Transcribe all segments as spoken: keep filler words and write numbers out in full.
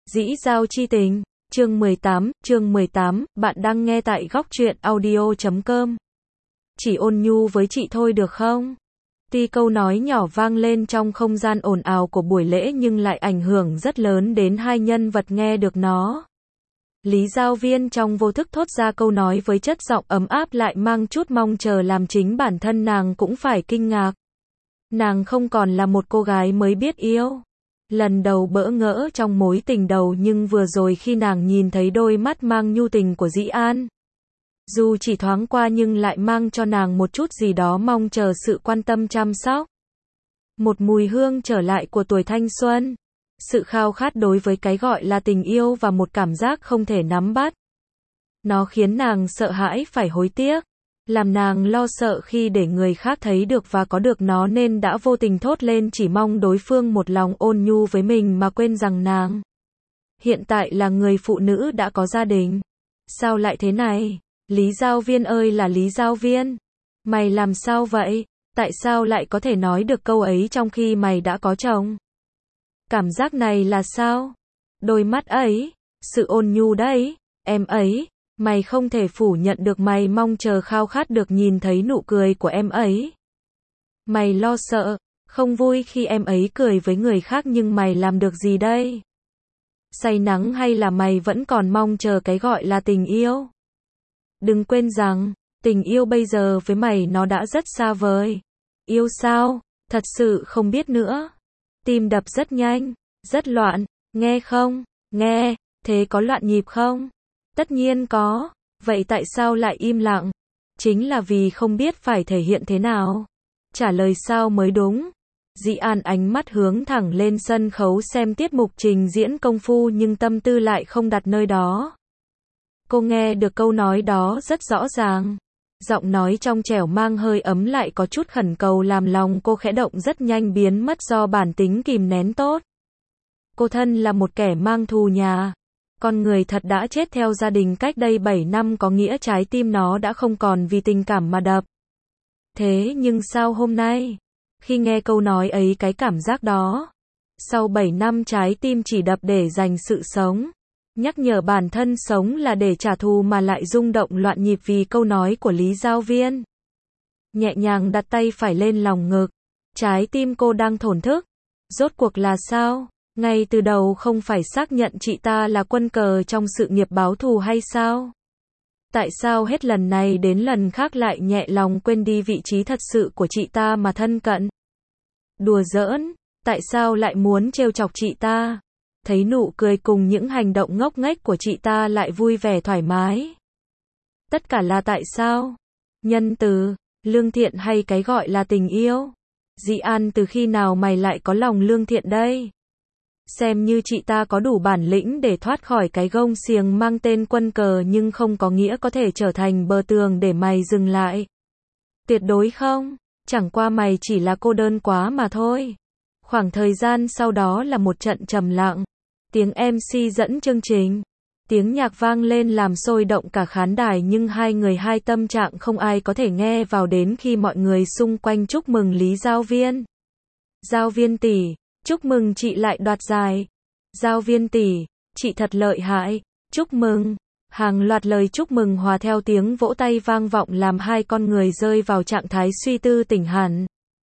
Dĩ giao chi tình, chương mười tám, chương mười tám, bạn đang nghe tại góc truyện audio chấm com. Chỉ ôn nhu với chị thôi được không? Tuy câu nói nhỏ vang lên trong không gian ồn ào của buổi lễ nhưng lại ảnh hưởng rất lớn đến hai nhân vật nghe được nó. Lý Giao Viên trong vô thức thốt ra câu nói với chất giọng ấm áp lại mang chút mong chờ làm chính bản thân nàng cũng phải kinh ngạc. Nàng không còn là một cô gái mới biết yêu. Lần đầu bỡ ngỡ trong mối tình đầu nhưng vừa rồi khi nàng nhìn thấy đôi mắt mang nhu tình của Dĩ An. Dù chỉ thoáng qua nhưng lại mang cho nàng một chút gì đó mong chờ sự quan tâm chăm sóc. Một mùi hương trở lại của tuổi thanh xuân. Sự khao khát đối với cái gọi là tình yêu và một cảm giác không thể nắm bắt. Nó khiến nàng sợ hãi phải hối tiếc. Làm nàng lo sợ khi để người khác thấy được và có được nó nên đã vô tình thốt lên chỉ mong đối phương một lòng ôn nhu với mình mà quên rằng nàng hiện tại là người phụ nữ đã có gia đình. Sao lại thế này? Lý Giao Viên ơi là Lý Giao Viên. Mày làm sao vậy? Tại sao lại có thể nói được câu ấy trong khi mày đã có chồng? Cảm giác này là sao? Đôi mắt ấy, sự ôn nhu đấy, em ấy. Mày không thể phủ nhận được mày mong chờ khao khát được nhìn thấy nụ cười của em ấy. Mày lo sợ, không vui khi em ấy cười với người khác nhưng mày làm được gì đây? Say nắng hay là mày vẫn còn mong chờ cái gọi là tình yêu? Đừng quên rằng, tình yêu bây giờ với mày nó đã rất xa vời. Yêu sao? Thật sự không biết nữa. Tim đập rất nhanh, rất loạn, nghe không? Nghe, thế có loạn nhịp không? Tất nhiên có, vậy tại sao lại im lặng? Chính là vì không biết phải thể hiện thế nào. Trả lời sao mới đúng. Dĩ An ánh mắt hướng thẳng lên sân khấu xem tiết mục trình diễn công phu nhưng tâm tư lại không đặt nơi đó. Cô nghe được câu nói đó rất rõ ràng. Giọng nói trong trẻo mang hơi ấm lại có chút khẩn cầu làm lòng cô khẽ động rất nhanh biến mất do bản tính kìm nén tốt. Cô thân là một kẻ mang thù nhà. Con người thật đã chết theo gia đình cách đây bảy năm có nghĩa trái tim nó đã không còn vì tình cảm mà đập. Thế nhưng sao hôm nay, khi nghe câu nói ấy cái cảm giác đó, sau bảy năm trái tim chỉ đập để dành sự sống, nhắc nhở bản thân sống là để trả thù mà lại rung động loạn nhịp vì câu nói của Lý Giao Viên. Nhẹ nhàng đặt tay phải lên lòng ngực, trái tim cô đang thổn thức. Rốt cuộc là sao? Ngay từ đầu không phải xác nhận chị ta là quân cờ trong sự nghiệp báo thù hay sao? Tại sao hết lần này đến lần khác lại nhẹ lòng quên đi vị trí thật sự của chị ta mà thân cận? Đùa giỡn, tại sao lại muốn trêu chọc chị ta? Thấy nụ cười cùng những hành động ngốc nghếch của chị ta lại vui vẻ thoải mái. Tất cả là tại sao? Nhân từ, lương thiện hay cái gọi là tình yêu? Dĩ An từ khi nào mày lại có lòng lương thiện đây? Xem như chị ta có đủ bản lĩnh để thoát khỏi cái gông xiềng mang tên quân cờ nhưng không có nghĩa có thể trở thành bờ tường để mày dừng lại. Tuyệt đối không, chẳng qua mày chỉ là cô đơn quá mà thôi. Khoảng thời gian sau đó là một trận trầm lặng. Tiếng em xê dẫn chương trình. Tiếng nhạc vang lên làm sôi động cả khán đài nhưng hai người hai tâm trạng không ai có thể nghe vào đến khi mọi người xung quanh chúc mừng Lý Giao Viên. Giao Viên tỷ, chúc mừng chị lại đoạt giải. Giao Viên tỷ, chị thật lợi hại. Chúc mừng. Hàng loạt lời chúc mừng hòa theo tiếng vỗ tay vang vọng làm hai con người rơi vào trạng thái suy tư tỉnh hẳn.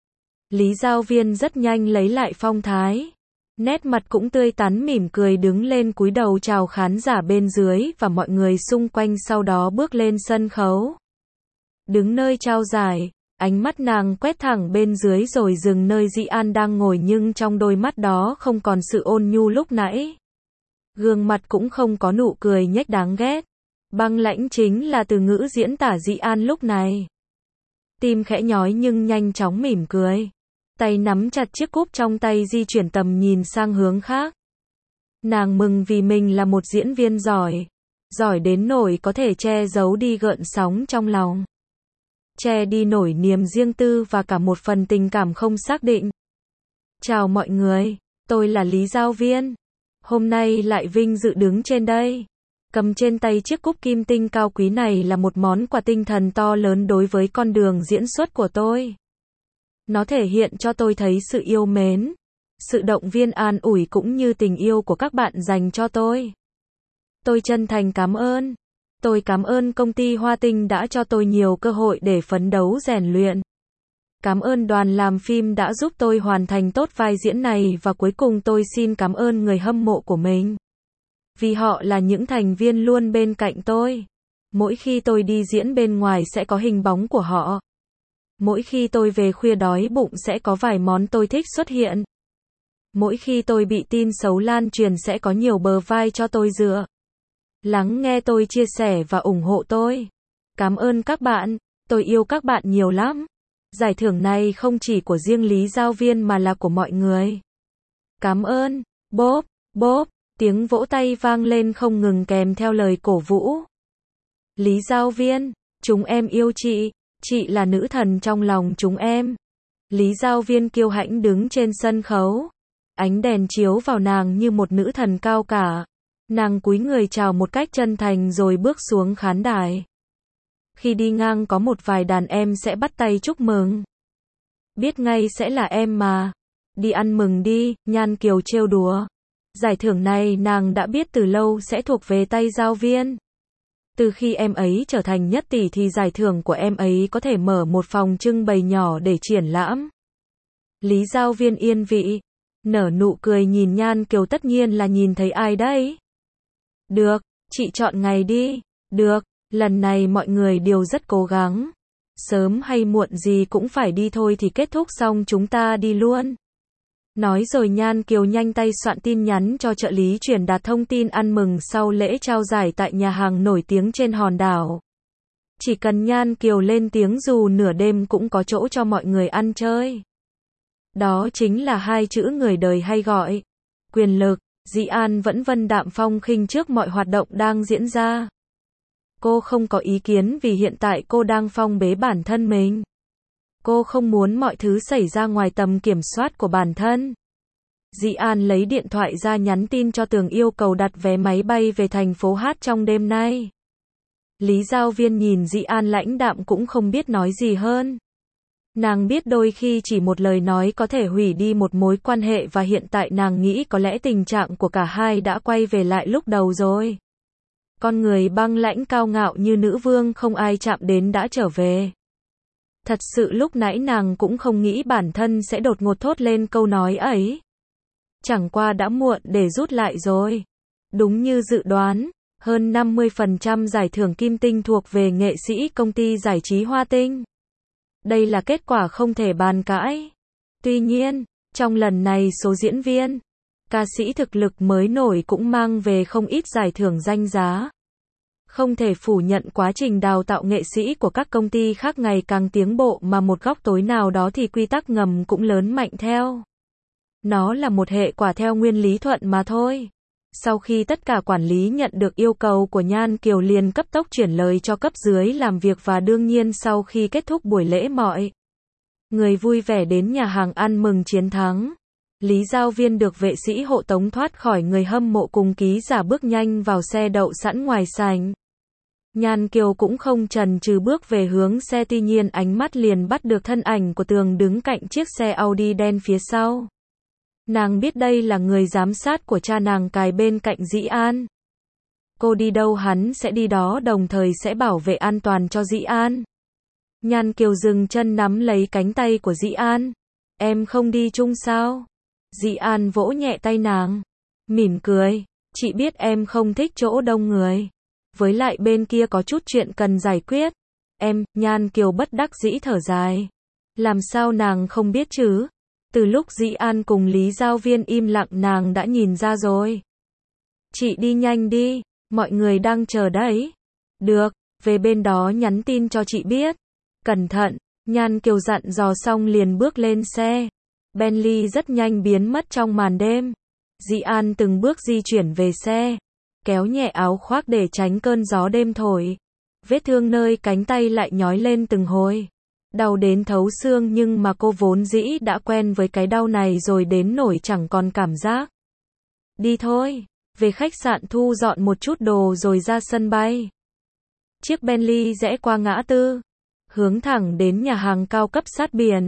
Lý Giao Viên rất nhanh lấy lại phong thái. Nét mặt cũng tươi tắn mỉm cười đứng lên cúi đầu chào khán giả bên dưới và mọi người xung quanh sau đó bước lên sân khấu. Đứng nơi trao giải, ánh mắt nàng quét thẳng bên dưới rồi dừng nơi Dĩ An đang ngồi nhưng trong đôi mắt đó không còn sự ôn nhu lúc nãy. Gương mặt cũng không có nụ cười nhếch đáng ghét. Băng lãnh chính là từ ngữ diễn tả Dĩ An lúc này. Tim khẽ nhói nhưng nhanh chóng mỉm cười. Tay nắm chặt chiếc cúp trong tay di chuyển tầm nhìn sang hướng khác. Nàng mừng vì mình là một diễn viên giỏi. Giỏi đến nỗi có thể che giấu đi gợn sóng trong lòng. Che đi nổi niềm riêng tư và cả một phần tình cảm không xác định. Chào mọi người, tôi là Lý Giao Viên. Hôm nay lại vinh dự đứng trên đây. Cầm trên tay chiếc cúp kim tinh cao quý này là một món quà tinh thần to lớn đối với con đường diễn xuất của tôi. Nó thể hiện cho tôi thấy sự yêu mến, sự động viên an ủi cũng như tình yêu của các bạn dành cho tôi. Tôi chân thành cảm ơn. Tôi cảm ơn công ty Hoa Tinh đã cho tôi nhiều cơ hội để phấn đấu rèn luyện. Cảm ơn đoàn làm phim đã giúp tôi hoàn thành tốt vai diễn này và cuối cùng tôi xin cảm ơn người hâm mộ của mình. Vì họ là những thành viên luôn bên cạnh tôi. Mỗi khi tôi đi diễn bên ngoài sẽ có hình bóng của họ. Mỗi khi tôi về khuya đói bụng sẽ có vài món tôi thích xuất hiện. Mỗi khi tôi bị tin xấu lan truyền sẽ có nhiều bờ vai cho tôi dựa. Lắng nghe tôi chia sẻ và ủng hộ tôi. Cảm ơn các bạn, tôi yêu các bạn nhiều lắm. Giải thưởng này không chỉ của riêng Lý Giao Viên mà là của mọi người. Cảm ơn, bốp, bốp, tiếng vỗ tay vang lên không ngừng kèm theo lời cổ vũ. Lý Giao Viên, chúng em yêu chị, chị là nữ thần trong lòng chúng em. Lý Giao Viên kiêu hãnh đứng trên sân khấu. Ánh đèn chiếu vào nàng như một nữ thần cao cả. Nàng cúi người chào một cách chân thành rồi bước xuống khán đài. Khi đi ngang có một vài đàn em sẽ bắt tay chúc mừng. Biết ngay sẽ là em mà. Đi ăn mừng đi, Nhan Kiều trêu đùa. Giải thưởng này nàng đã biết từ lâu sẽ thuộc về tay Giao Viên. Từ khi em ấy trở thành nhất tỷ thì giải thưởng của em ấy có thể mở một phòng trưng bày nhỏ để triển lãm. Lý Giao Viên yên vị, nở nụ cười nhìn Nhan Kiều, tất nhiên là nhìn thấy ai đấy. Được, chị chọn ngày đi. Được, lần này mọi người đều rất cố gắng. Sớm hay muộn gì cũng phải đi thôi thì kết thúc xong chúng ta đi luôn. Nói rồi Nhan Kiều nhanh tay soạn tin nhắn cho trợ lý truyền đạt thông tin ăn mừng sau lễ trao giải tại nhà hàng nổi tiếng trên hòn đảo. Chỉ cần Nhan Kiều lên tiếng dù nửa đêm cũng có chỗ cho mọi người ăn chơi. Đó chính là hai chữ người đời hay gọi quyền lực. Dĩ An vẫn vân đạm phong khinh trước mọi hoạt động đang diễn ra. Cô không có ý kiến vì hiện tại cô đang phong bế bản thân mình. Cô không muốn mọi thứ xảy ra ngoài tầm kiểm soát của bản thân. Dĩ An lấy điện thoại ra nhắn tin cho Tường yêu cầu đặt vé máy bay về thành phố Hát trong đêm nay. Lý Giao Viên nhìn Dĩ An lãnh đạm cũng không biết nói gì hơn. Nàng biết đôi khi chỉ một lời nói có thể hủy đi một mối quan hệ và hiện tại nàng nghĩ có lẽ tình trạng của cả hai đã quay về lại lúc đầu rồi. Con người băng lãnh cao ngạo như nữ vương không ai chạm đến đã trở về. Thật sự lúc nãy nàng cũng không nghĩ bản thân sẽ đột ngột thốt lên câu nói ấy. Chẳng qua đã muộn để rút lại rồi. Đúng như dự đoán, hơn năm mươi phần trăm giải thưởng Kim Tinh thuộc về nghệ sĩ công ty giải trí Hoa Tinh. Đây là kết quả không thể bàn cãi. Tuy nhiên, trong lần này số diễn viên, ca sĩ thực lực mới nổi cũng mang về không ít giải thưởng danh giá. Không thể phủ nhận quá trình đào tạo nghệ sĩ của các công ty khác ngày càng tiến bộ mà một góc tối nào đó thì quy tắc ngầm cũng lớn mạnh theo. Nó là một hệ quả theo nguyên lý thuận mà thôi. Sau khi tất cả quản lý nhận được yêu cầu của Nhan Kiều liền cấp tốc chuyển lời cho cấp dưới làm việc và đương nhiên sau khi kết thúc buổi lễ mọi người vui vẻ đến nhà hàng ăn mừng chiến thắng. Lý Giao Viên được vệ sĩ hộ tống thoát khỏi người hâm mộ cùng ký giả bước nhanh vào xe đậu sẵn ngoài sảnh. Nhan Kiều cũng không chần chừ bước về hướng xe tuy nhiên ánh mắt liền bắt được thân ảnh của Tường đứng cạnh chiếc xe Audi đen phía sau. Nàng biết đây là người giám sát của cha nàng cài bên cạnh Dĩ An. Cô đi đâu hắn sẽ đi đó đồng thời sẽ bảo vệ an toàn cho Dĩ An. Nhan Kiều dừng chân nắm lấy cánh tay của Dĩ An. Em không đi chung sao? Dĩ An vỗ nhẹ tay nàng. Mỉm cười. Chị biết em không thích chỗ đông người. Với lại bên kia có chút chuyện cần giải quyết. Em, Nhan Kiều bất đắc dĩ thở dài. Làm sao nàng không biết chứ? Từ lúc Dĩ An cùng Lý Giao Viên im lặng nàng đã nhìn ra rồi. Chị đi nhanh đi, mọi người đang chờ đấy. Được, về bên đó nhắn tin cho chị biết. Cẩn thận, Nhan Kiều dặn dò xong liền bước lên xe. Bentley rất nhanh biến mất trong màn đêm. Dĩ An từng bước di chuyển về xe, kéo nhẹ áo khoác để tránh cơn gió đêm thổi. Vết thương nơi cánh tay lại nhói lên từng hồi. Đau đến thấu xương nhưng mà cô vốn dĩ đã quen với cái đau này rồi đến nổi chẳng còn cảm giác. Đi thôi, về khách sạn thu dọn một chút đồ rồi ra sân bay. Chiếc Bentley rẽ qua ngã tư, hướng thẳng đến nhà hàng cao cấp sát biển.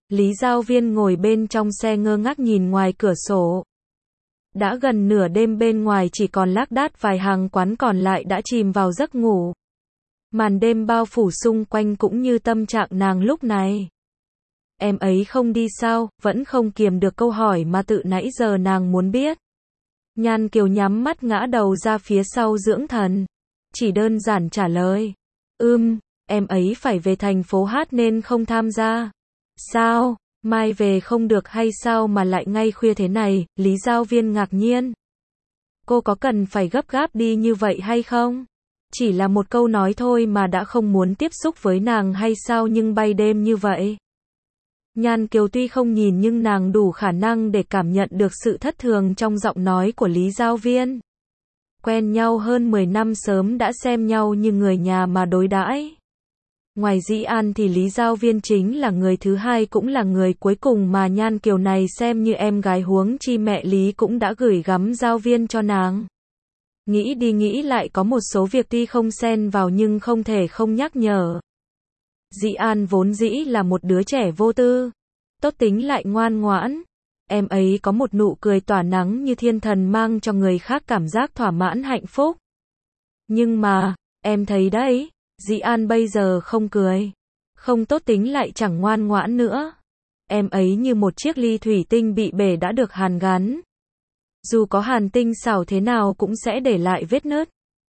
Lý Giao Viên ngồi bên trong xe ngơ ngác nhìn ngoài cửa sổ. Đã gần nửa đêm, bên ngoài chỉ còn lác đác vài hàng quán, còn lại đã chìm vào giấc ngủ. Màn đêm bao phủ xung quanh cũng như tâm trạng nàng lúc này. Em ấy không đi sao? Vẫn không kiềm được câu hỏi mà tự nãy giờ nàng muốn biết. Nhan Kiều nhắm mắt ngã đầu ra phía sau dưỡng thần. Chỉ đơn giản trả lời. Ừm, em ấy phải về thành phố hát nên không tham gia. Sao? Mai về không được hay sao mà lại ngay khuya thế này? Lý Giao Viên ngạc nhiên. Cô có cần phải gấp gáp đi như vậy hay không? Chỉ là một câu nói thôi mà đã không muốn tiếp xúc với nàng hay sao, nhưng bay đêm như vậy? Nhan Kiều tuy không nhìn nhưng nàng đủ khả năng để cảm nhận được sự thất thường trong giọng nói của Lý Giao Viên. Quen nhau hơn mười năm, sớm đã xem nhau như người nhà mà đối đãi. Ngoài Dĩ An thì Lý Giao Viên chính là người thứ hai, cũng là người cuối cùng mà Nhan Kiều này xem như em gái, huống chi mẹ Lý cũng đã gửi gắm Giao Viên cho nàng. Nghĩ đi nghĩ lại, có một số việc tuy không xen vào nhưng không thể không nhắc nhở. Dĩ An vốn dĩ là một đứa trẻ vô tư, tốt tính lại ngoan ngoãn. Em ấy có một nụ cười tỏa nắng như thiên thần, mang cho người khác cảm giác thỏa mãn hạnh phúc. Nhưng mà, em thấy đấy, Dĩ An bây giờ không cười, không tốt tính lại chẳng ngoan ngoãn nữa. Em ấy như một chiếc ly thủy tinh bị bể đã được hàn gắn. Dù có hàn tinh xảo thế nào cũng sẽ để lại vết nứt.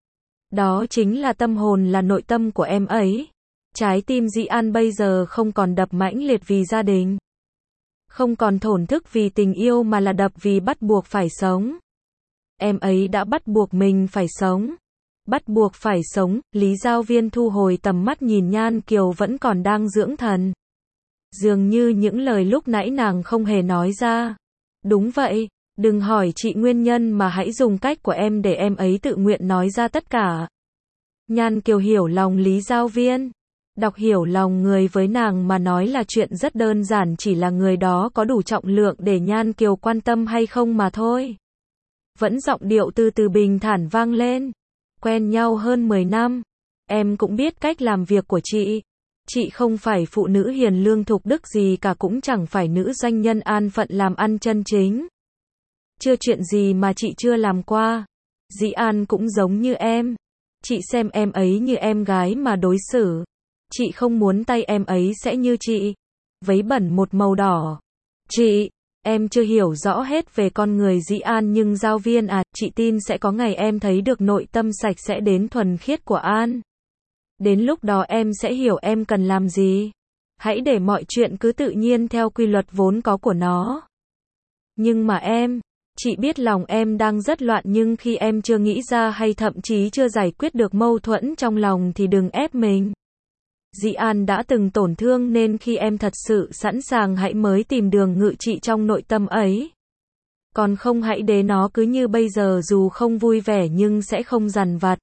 Đó chính là tâm hồn, là nội tâm của em ấy. Trái tim Dĩ An bây giờ không còn đập mãnh liệt vì gia đình, không còn thổn thức vì tình yêu, mà là đập vì bắt buộc phải sống. Em ấy đã bắt buộc mình phải sống. Bắt buộc phải sống. Lý Giao Viên thu hồi tầm mắt nhìn Nhan Kiều vẫn còn đang dưỡng thần. Dường như những lời lúc nãy nàng không hề nói ra. Đúng vậy, đừng hỏi chị nguyên nhân mà hãy dùng cách của em để em ấy tự nguyện nói ra tất cả. Nhan Kiều hiểu lòng Lý Giao Viên. Đọc hiểu lòng người với nàng mà nói là chuyện rất đơn giản, chỉ là người đó có đủ trọng lượng để Nhan Kiều quan tâm hay không mà thôi. Vẫn giọng điệu từ từ bình thản vang lên. Quen nhau hơn mười năm, em cũng biết cách làm việc của chị. Chị không phải phụ nữ hiền lương thục đức gì cả, cũng chẳng phải nữ doanh nhân an phận làm ăn chân chính. Chưa chuyện gì mà chị chưa làm qua. Dĩ An cũng giống như em. Chị xem em ấy như em gái mà đối xử. Chị không muốn tay em ấy sẽ như chị, vấy bẩn một màu đỏ. Chị, em chưa hiểu rõ hết về con người Dĩ An, nhưng Giao Viên à, chị tin sẽ có ngày em thấy được nội tâm sạch sẽ đến thuần khiết của An. Đến lúc đó em sẽ hiểu em cần làm gì. Hãy để mọi chuyện cứ tự nhiên theo quy luật vốn có của nó. Nhưng mà em, chị biết lòng em đang rất loạn, nhưng khi em chưa nghĩ ra hay thậm chí chưa giải quyết được mâu thuẫn trong lòng thì đừng ép mình. Dĩ An đã từng tổn thương nên khi em thật sự sẵn sàng hãy mới tìm đường ngự trị trong nội tâm ấy. Còn không hãy để nó cứ như bây giờ, dù không vui vẻ nhưng sẽ không dằn vặt.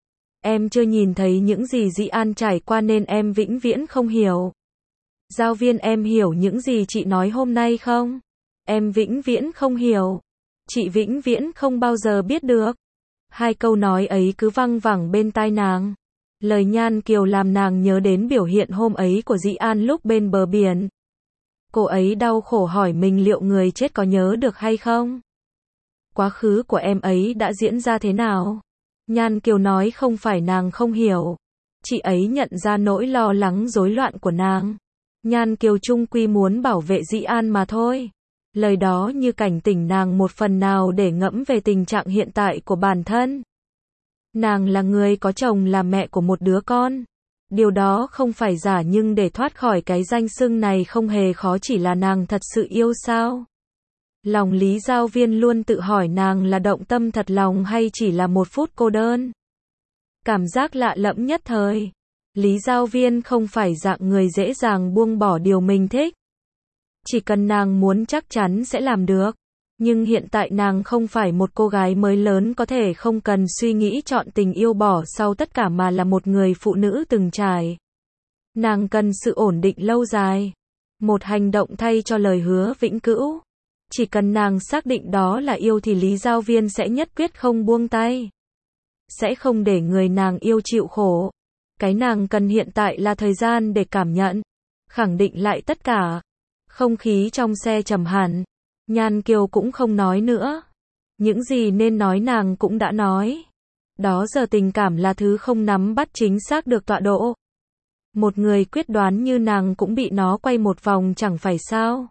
Em chưa nhìn thấy những gì Dĩ An trải qua nên em vĩnh viễn không hiểu. Giao Viên, em hiểu những gì chị nói hôm nay không? Em vĩnh viễn không hiểu. Chị vĩnh viễn không bao giờ biết được. Hai câu nói ấy cứ văng vẳng bên tai nàng. Lời Nhan Kiều làm nàng nhớ đến biểu hiện hôm ấy của Dĩ An lúc bên bờ biển. Cô ấy đau khổ hỏi mình liệu người chết có nhớ được hay không? Quá khứ của em ấy đã diễn ra thế nào? Nhan Kiều nói không phải nàng không hiểu. Chị ấy nhận ra nỗi lo lắng rối loạn của nàng. Nhan Kiều chung quy muốn bảo vệ Dĩ An mà thôi. Lời đó như cảnh tỉnh nàng một phần nào để ngẫm về tình trạng hiện tại của bản thân. Nàng là người có chồng, là mẹ của một đứa con. Điều đó không phải giả, nhưng để thoát khỏi cái danh xưng này không hề khó, chỉ là nàng thật sự yêu sao? Lòng Lý Giao Viên luôn tự hỏi nàng là động tâm thật lòng hay chỉ là một phút cô đơn. Cảm giác lạ lẫm nhất thời. Lý Giao Viên không phải dạng người dễ dàng buông bỏ điều mình thích. Chỉ cần nàng muốn chắc chắn sẽ làm được. Nhưng hiện tại nàng không phải một cô gái mới lớn có thể không cần suy nghĩ chọn tình yêu bỏ sau tất cả, mà là một người phụ nữ từng trải. Nàng cần sự ổn định lâu dài. Một hành động thay cho lời hứa vĩnh cửu. Chỉ cần nàng xác định đó là yêu thì Lý Giao Viên sẽ nhất quyết không buông tay. Sẽ không để người nàng yêu chịu khổ. Cái nàng cần hiện tại là thời gian để cảm nhận, khẳng định lại tất cả. Không khí trong xe trầm hẳn. Nhan Kiều cũng không nói nữa. Những gì nên nói nàng cũng đã nói. Đó giờ tình cảm là thứ không nắm bắt chính xác được tọa độ. Một người quyết đoán như nàng cũng bị nó quay một vòng chẳng phải sao.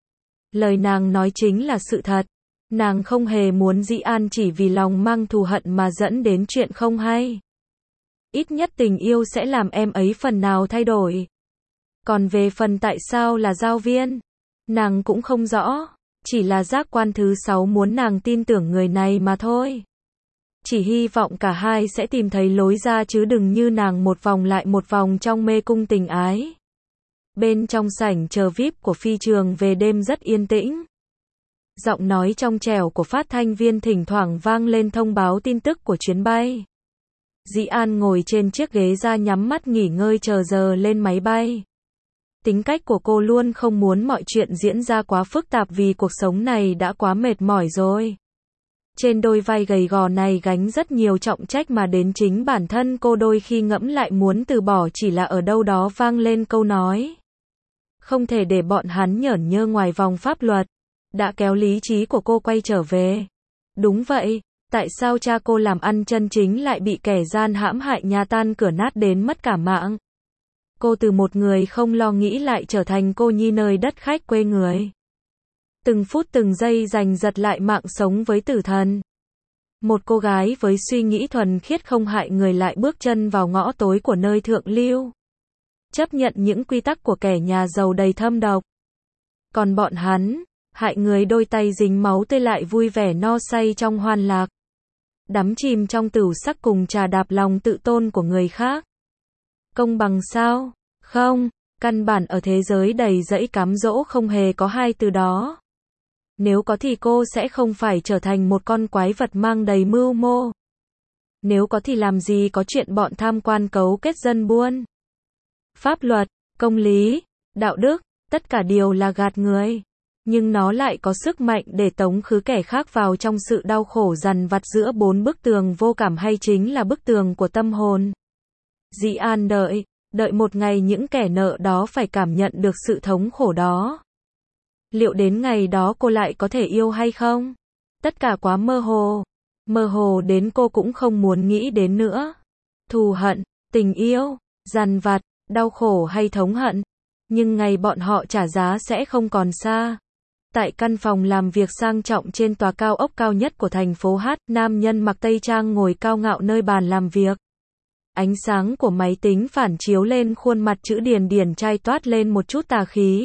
Lời nàng nói chính là sự thật. Nàng không hề muốn Dĩ An chỉ vì lòng mang thù hận mà dẫn đến chuyện không hay. Ít nhất tình yêu sẽ làm em ấy phần nào thay đổi. Còn về phần tại sao là giao viên, nàng cũng không rõ. Chỉ là giác quan thứ sáu muốn nàng tin tưởng người này mà thôi. Chỉ hy vọng cả hai sẽ tìm thấy lối ra chứ đừng như nàng một vòng lại một vòng trong mê cung tình ái. Bên trong sảnh chờ vi ai pi của phi trường về đêm rất yên tĩnh. Giọng nói trong trẻo của phát thanh viên thỉnh thoảng vang lên thông báo tin tức của chuyến bay. Dĩ An ngồi trên chiếc ghế ra nhắm mắt nghỉ ngơi chờ giờ lên máy bay. Tính cách của cô luôn không muốn mọi chuyện diễn ra quá phức tạp vì cuộc sống này đã quá mệt mỏi rồi. Trên đôi vai gầy gò này gánh rất nhiều trọng trách mà đến chính bản thân cô đôi khi ngẫm lại muốn từ bỏ chỉ là ở đâu đó vang lên câu nói. Không thể để bọn hắn nhởn nhơ ngoài vòng pháp luật. Đã kéo lý trí của cô quay trở về. Đúng vậy, tại sao cha cô làm ăn chân chính lại bị kẻ gian hãm hại nhà tan cửa nát đến mất cả mạng? Cô từ một người không lo nghĩ lại trở thành cô nhi nơi đất khách quê người. Từng phút từng giây giành giật lại mạng sống với tử thần. Một cô gái với suy nghĩ thuần khiết không hại người lại bước chân vào ngõ tối của nơi thượng lưu. Chấp nhận những quy tắc của kẻ nhà giàu đầy thâm độc. Còn bọn hắn, hại người đôi tay dính máu tươi lại vui vẻ no say trong hoan lạc. Đắm chìm trong tửu sắc cùng trà đạp lòng tự tôn của người khác. Công bằng sao? Không, căn bản ở thế giới đầy rẫy cám dỗ không hề có hai từ đó. Nếu có thì cô sẽ không phải trở thành một con quái vật mang đầy mưu mô. Nếu có thì làm gì có chuyện bọn tham quan cấu kết dân buôn. Pháp luật, công lý, đạo đức, tất cả đều là gạt người. Nhưng nó lại có sức mạnh để tống khứ kẻ khác vào trong sự đau khổ dằn vặt giữa bốn bức tường vô cảm hay chính là bức tường của tâm hồn. Dĩ An đợi, đợi một ngày những kẻ nợ đó phải cảm nhận được sự thống khổ đó. Liệu đến ngày đó cô lại có thể yêu hay không? Tất cả quá mơ hồ. Mơ hồ đến cô cũng không muốn nghĩ đến nữa. Thù hận, tình yêu, dằn vặt, đau khổ hay thống hận. Nhưng ngày bọn họ trả giá sẽ không còn xa. Tại căn phòng làm việc sang trọng trên tòa cao ốc cao nhất của thành phố H, nam nhân mặc tây trang ngồi cao ngạo nơi bàn làm việc. Ánh sáng của máy tính phản chiếu lên khuôn mặt chữ điển điển trai toát lên một chút tà khí.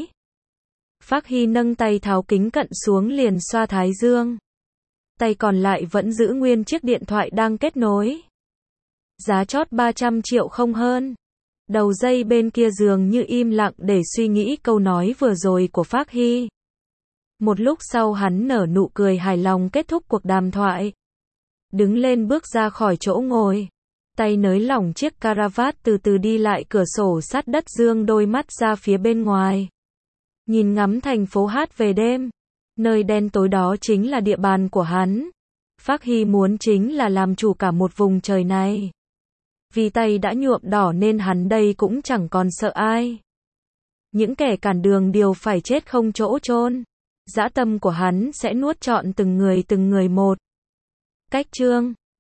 Phác Hy nâng tay tháo kính cận xuống liền xoa thái dương. Tay còn lại vẫn giữ nguyên chiếc điện thoại đang kết nối. Giá chót ba trăm triệu không hơn. Đầu dây bên kia dường như im lặng để suy nghĩ câu nói vừa rồi của Phác Hy. Một lúc sau hắn nở nụ cười hài lòng kết thúc cuộc đàm thoại. Đứng lên bước ra khỏi chỗ ngồi. Tay nới lỏng chiếc caravat từ từ đi lại cửa sổ sát đất dương đôi mắt ra phía bên ngoài. Nhìn ngắm thành phố Hát về đêm. Nơi đen tối đó chính là địa bàn của hắn. Phác Hy muốn chính là làm chủ cả một vùng trời này. Vì tay đã nhuộm đỏ nên hắn đây cũng chẳng còn sợ ai. Những kẻ cản đường đều phải chết không chỗ chôn. Dã tâm của hắn sẽ nuốt trọn từng người từng người một. Cách chương